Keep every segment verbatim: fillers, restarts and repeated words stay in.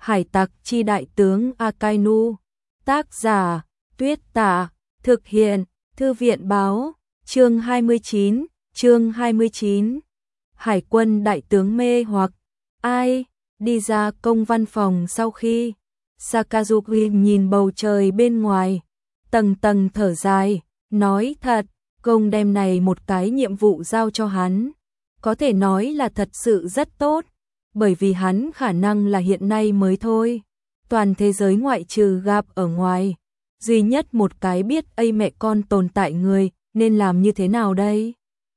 Hải tặc chi đại tướng Akainu. Tác giả, Tuyết Tả. Thực hiện, Thư viện báo. Chương hai mươi chín, chương hai mươi chín. Hải quân đại tướng mê hoặc. Ai? Đi ra công văn phòng sau khi Sakazuki nhìn bầu trời bên ngoài, tầng tầng thở dài, nói thật, công đem này một cái nhiệm vụ giao cho hắn, có thể nói là thật sự rất tốt, bởi vì hắn khả năng là hiện nay mới thôi. Toàn thế giới ngoại trừ gặp ở ngoài, duy nhất một cái biết ây mẹ con tồn tại người, nên làm như thế nào đây?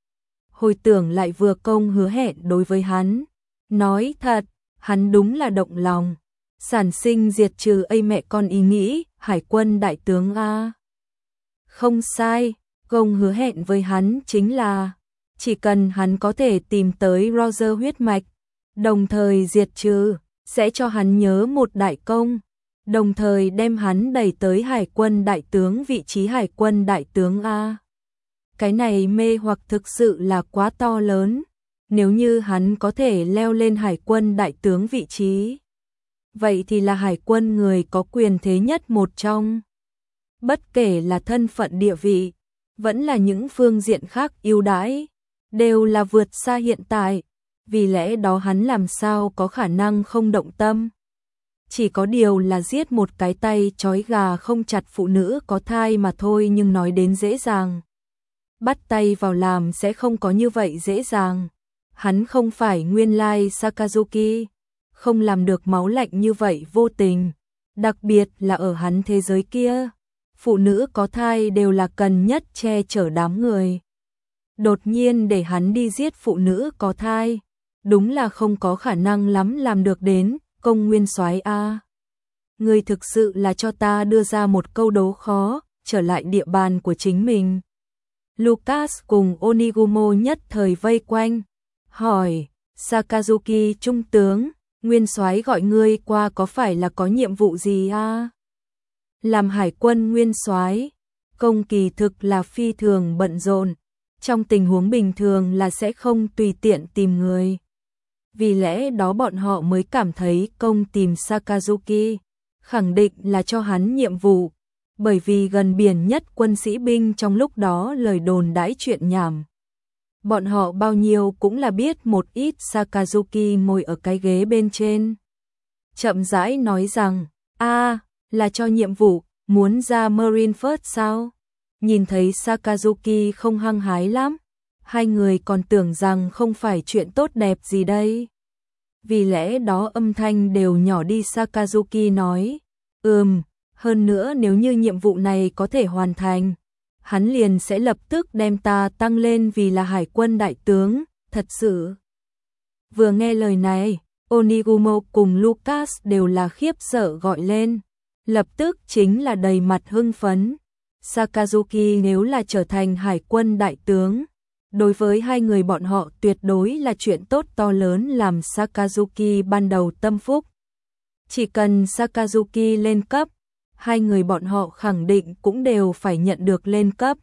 Hồi tưởng lại vừa công hứa hẹn đối với hắn, nói thật, hắn đúng là động lòng, sản sinh diệt trừ ây mẹ con ý nghĩ, hải quân đại tướng A. Không sai, công hứa hẹn với hắn chính là, chỉ cần hắn có thể tìm tới Roger huyết mạch, đồng thời diệt trừ, sẽ cho hắn nhớ một đại công, đồng thời đem hắn đẩy tới hải quân đại tướng vị trí hải quân đại tướng A. Cái này mê hoặc thực sự là quá to lớn, nếu như hắn có thể leo lên hải quân đại tướng vị trí, vậy thì là hải quân người có quyền thế nhất một trong. Bất kể là thân phận địa vị, vẫn là những phương diện khác ưu đãi, đều là vượt xa hiện tại, vì lẽ đó hắn làm sao có khả năng không động tâm. Chỉ có điều là giết một cái tay trói gà không chặt phụ nữ có thai mà thôi, nhưng nói đến dễ dàng, bắt tay vào làm sẽ không có như vậy dễ dàng. Hắn không phải nguyên lai Sakazuki, không làm được máu lạnh như vậy vô tình, đặc biệt là ở hắn thế giới kia, phụ nữ có thai đều là cần nhất che chở đám người. Đột nhiên để hắn đi giết phụ nữ có thai, đúng là không có khả năng lắm làm được đến, công nguyên soái A. Người thực sự là cho ta đưa ra một câu đố khó, trở lại địa bàn của chính mình. Lucas cùng Onigumo nhất thời vây quanh, hỏi, Sakazuki trung tướng, nguyên soái gọi ngươi qua có phải là có nhiệm vụ gì a? Làm hải quân nguyên soái, công kỳ thực là phi thường bận rộn, trong tình huống bình thường là sẽ không tùy tiện tìm người. Vì lẽ đó bọn họ mới cảm thấy công tìm Sakazuki, khẳng định là cho hắn nhiệm vụ, bởi vì gần biển nhất quân sĩ binh trong lúc đó lời đồn đãi chuyện nhảm. Bọn họ bao nhiêu cũng là biết một ít. Sakazuki ngồi ở cái ghế bên trên, chậm rãi nói rằng, a là cho nhiệm vụ, muốn ra Marineford sao? Nhìn thấy Sakazuki không hăng hái lắm, hai người còn tưởng rằng không phải chuyện tốt đẹp gì đây. Vì lẽ đó âm thanh đều nhỏ đi. Sakazuki nói, ừm, hơn nữa nếu như nhiệm vụ này có thể hoàn thành, hắn liền sẽ lập tức đem ta tăng lên vì là hải quân đại tướng, thật sự. Vừa nghe lời này, Onigumo cùng Lucas đều là khiếp sợ gọi lên, lập tức chính là đầy mặt hưng phấn. Sakazuki nếu là trở thành hải quân đại tướng, đối với hai người bọn họ tuyệt đối là chuyện tốt to lớn, làm Sakazuki ban đầu tâm phúc. Chỉ cần Sakazuki lên cấp, hai người bọn họ khẳng định cũng đều phải nhận được lên cấp.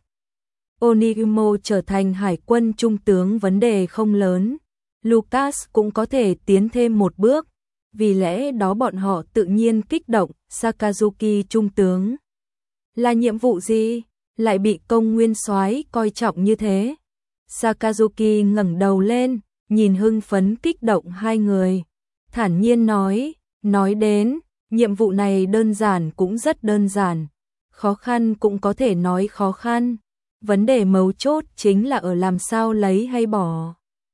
Onigumo trở thành hải quân trung tướng vấn đề không lớn, Lucas cũng có thể tiến thêm một bước, vì lẽ đó bọn họ tự nhiên kích động. Sakazuki trung tướng, là nhiệm vụ gì, lại bị công nguyên soái coi trọng như thế? Sakazuki ngẩng đầu lên, nhìn hưng phấn kích động hai người, thản nhiên nói, nói đến, nhiệm vụ này đơn giản cũng rất đơn giản, khó khăn cũng có thể nói khó khăn, vấn đề mấu chốt chính là ở làm sao lấy hay bỏ.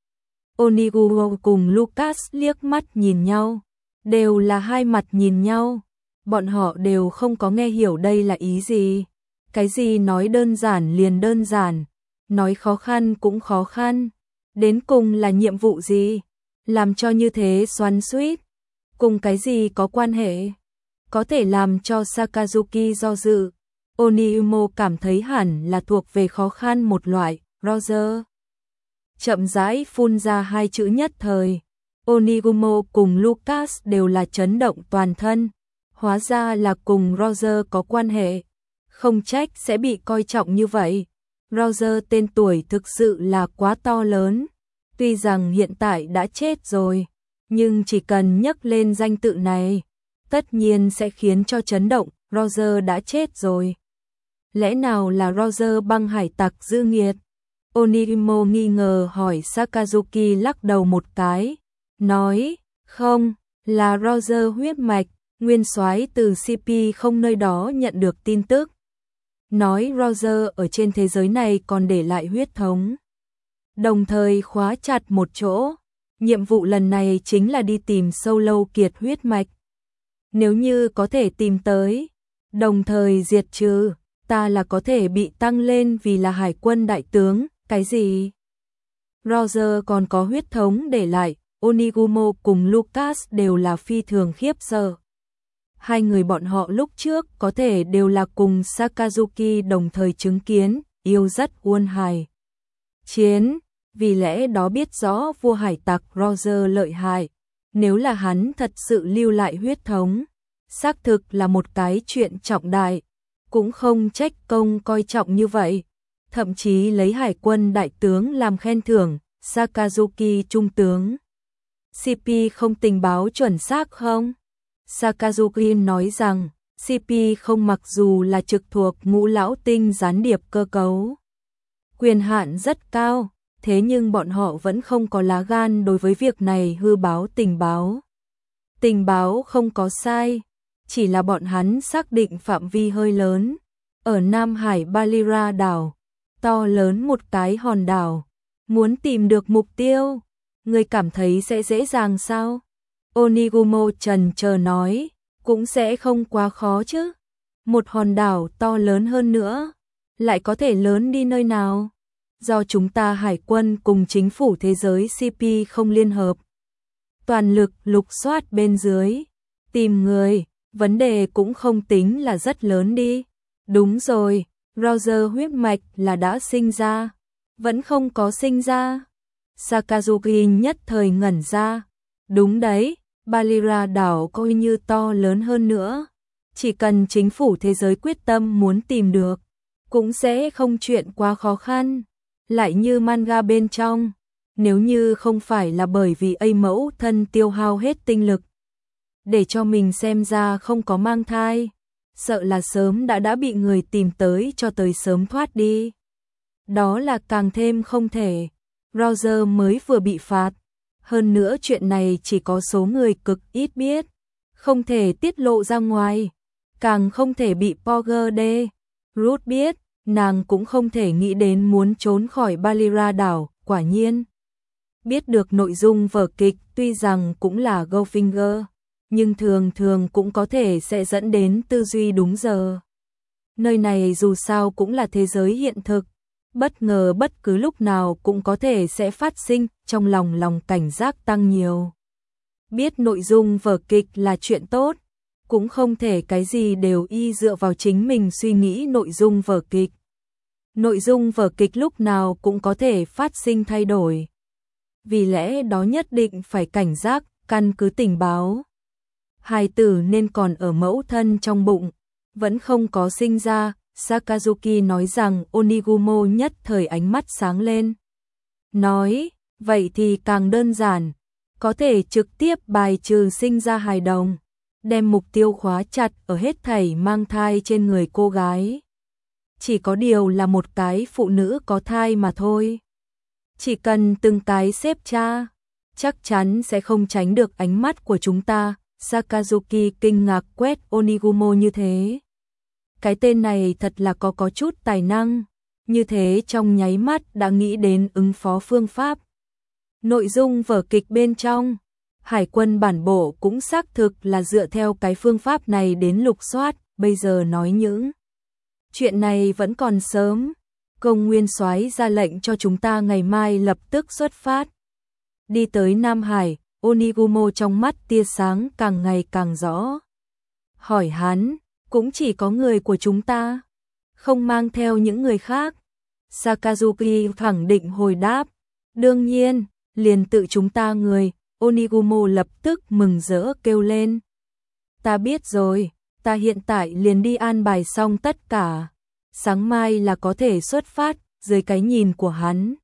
Onigumo cùng Lucas liếc mắt nhìn nhau, đều là hai mặt nhìn nhau, bọn họ đều không có nghe hiểu đây là ý gì. Cái gì nói đơn giản liền đơn giản, nói khó khăn cũng khó khăn, đến cùng là nhiệm vụ gì, làm cho như thế xoắn xuýt, cùng cái gì có quan hệ, có thể làm cho Sakazuki do dự. Onigumo cảm thấy hẳn là thuộc về khó khăn một loại. Roger chậm rãi phun ra hai chữ nhất thời, Onigumo cùng Lucas đều là chấn động toàn thân, hóa ra là cùng Roger có quan hệ, không trách sẽ bị coi trọng như vậy. Roger tên tuổi thực sự là quá to lớn, tuy rằng hiện tại đã chết rồi, nhưng chỉ cần nhắc lên danh tự này, tất nhiên sẽ khiến cho chấn động, Roger đã chết rồi. Lẽ nào là Roger băng hải tặc dữ nghiệt? Onigimo nghi ngờ hỏi. Sakazuki lắc đầu một cái, nói, không, là Roger huyết mạch, nguyên soái từ xê pê không nơi đó nhận được tin tức. Nói Roger ở trên thế giới này còn để lại huyết thống. Đồng thời khóa chặt một chỗ. Nhiệm vụ lần này chính là đi tìm sâu lâu kiệt huyết mạch. Nếu như có thể tìm tới, đồng thời diệt trừ, ta là có thể bị tăng lên vì là hải quân đại tướng. Cái gì? Roger còn có huyết thống để lại. Onigumo cùng Lucas đều là phi thường khiếp sợ. Hai người bọn họ lúc trước có thể đều là cùng Sakazuki đồng thời chứng kiến, yêu rất uôn hài chiến, vì lẽ đó biết rõ vua hải tặc Roger lợi hại. Nếu là hắn thật sự lưu lại huyết thống, xác thực là một cái chuyện trọng đại, cũng không trách công coi trọng như vậy. Thậm chí lấy hải quân đại tướng làm khen thưởng. Sakazuki trung tướng. xê pê không tình báo chuẩn xác không? Sakazuki nói rằng, xê pê không mặc dù là trực thuộc ngũ lão tinh gián điệp cơ cấu, quyền hạn rất cao, thế nhưng bọn họ vẫn không có lá gan đối với việc này hư báo tình báo. Tình báo không có sai, chỉ là bọn hắn xác định phạm vi hơi lớn. Ở Nam Hải Balira đảo, to lớn một cái hòn đảo, muốn tìm được mục tiêu, người cảm thấy sẽ dễ dàng sao? Onigumo trần chờ nói, cũng sẽ không quá khó chứ. Một hòn đảo to lớn hơn nữa, lại có thể lớn đi nơi nào? Do chúng ta hải quân cùng chính phủ thế giới xê pê không liên hợp, toàn lực lục soát bên dưới, tìm người, vấn đề cũng không tính là rất lớn đi. Đúng rồi, Roger huyết mạch là đã sinh ra, vẫn không có sinh ra. Sakazuki nhất thời ngẩn ra. Đúng đấy, Balira đảo coi như to lớn hơn nữa, chỉ cần chính phủ thế giới quyết tâm muốn tìm được, cũng sẽ không chuyện quá khó khăn. Lại như manga bên trong, nếu như không phải là bởi vì A mẫu thân tiêu hao hết tinh lực để cho mình xem ra không có mang thai, sợ là sớm đã đã bị người tìm tới cho tới sớm thoát đi. Đó là càng thêm không thể. Roger mới vừa bị phạt, hơn nữa chuyện này chỉ có số người cực ít biết, không thể tiết lộ ra ngoài, càng không thể bị Porger de Ruth biết, nàng cũng không thể nghĩ đến muốn trốn khỏi Balira đảo. Quả nhiên, biết được nội dung vở kịch tuy rằng cũng là Goldfinger, nhưng thường thường cũng có thể sẽ dẫn đến tư duy đúng giờ. Nơi này dù sao cũng là thế giới hiện thực, bất ngờ bất cứ lúc nào cũng có thể sẽ phát sinh, trong lòng lòng cảnh giác tăng nhiều. Biết nội dung vở kịch là chuyện tốt, cũng không thể cái gì đều y dựa vào chính mình suy nghĩ nội dung vở kịch. Nội dung vở kịch lúc nào cũng có thể phát sinh thay đổi. Vì lẽ đó nhất định phải cảnh giác, căn cứ tình báo. Hài tử nên còn ở mẫu thân trong bụng, vẫn không có sinh ra. Sakazuki nói rằng. Onigumo nhất thời ánh mắt sáng lên. Nói, vậy thì càng đơn giản, có thể trực tiếp bài trừ sinh ra hài đồng, đem mục tiêu khóa chặt ở hết thảy mang thai trên người cô gái. Chỉ có điều là một cái phụ nữ có thai mà thôi. Chỉ cần từng cái xếp cha, chắc chắn sẽ không tránh được ánh mắt của chúng ta. Sakazuki kinh ngạc quét Onigumo như thế. Cái tên này thật là có có chút tài năng, như thế trong nháy mắt đã nghĩ đến ứng phó phương pháp. Nội dung vở kịch bên trong, hải quân bản bộ cũng xác thực là dựa theo cái phương pháp này đến lục soát. Bây giờ nói những chuyện này vẫn còn sớm. Công nguyên soái ra lệnh cho chúng ta ngày mai lập tức xuất phát, đi tới Nam Hải. Onigumo trong mắt tia sáng càng ngày càng rõ. Hỏi hắn, cũng chỉ có người của chúng ta, không mang theo những người khác? Sakazuki khẳng định hồi đáp, đương nhiên, liền tự chúng ta người. Onigumo lập tức mừng rỡ kêu lên, ta biết rồi, ta hiện tại liền đi an bài xong tất cả, sáng mai là có thể xuất phát. Dưới cái nhìn của hắn,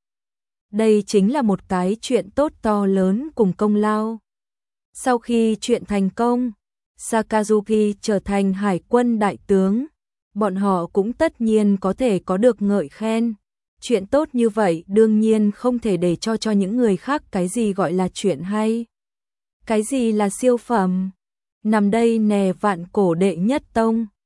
đây chính là một cái chuyện tốt to lớn cùng công lao. Sau khi chuyện thành công, Sakazuki trở thành hải quân đại tướng, bọn họ cũng tất nhiên có thể có được ngợi khen. Chuyện tốt như vậy đương nhiên không thể để cho cho những người khác cái gì gọi là chuyện hay. Cái gì là siêu phẩm? Nằm đây nè vạn cổ đệ nhất tông.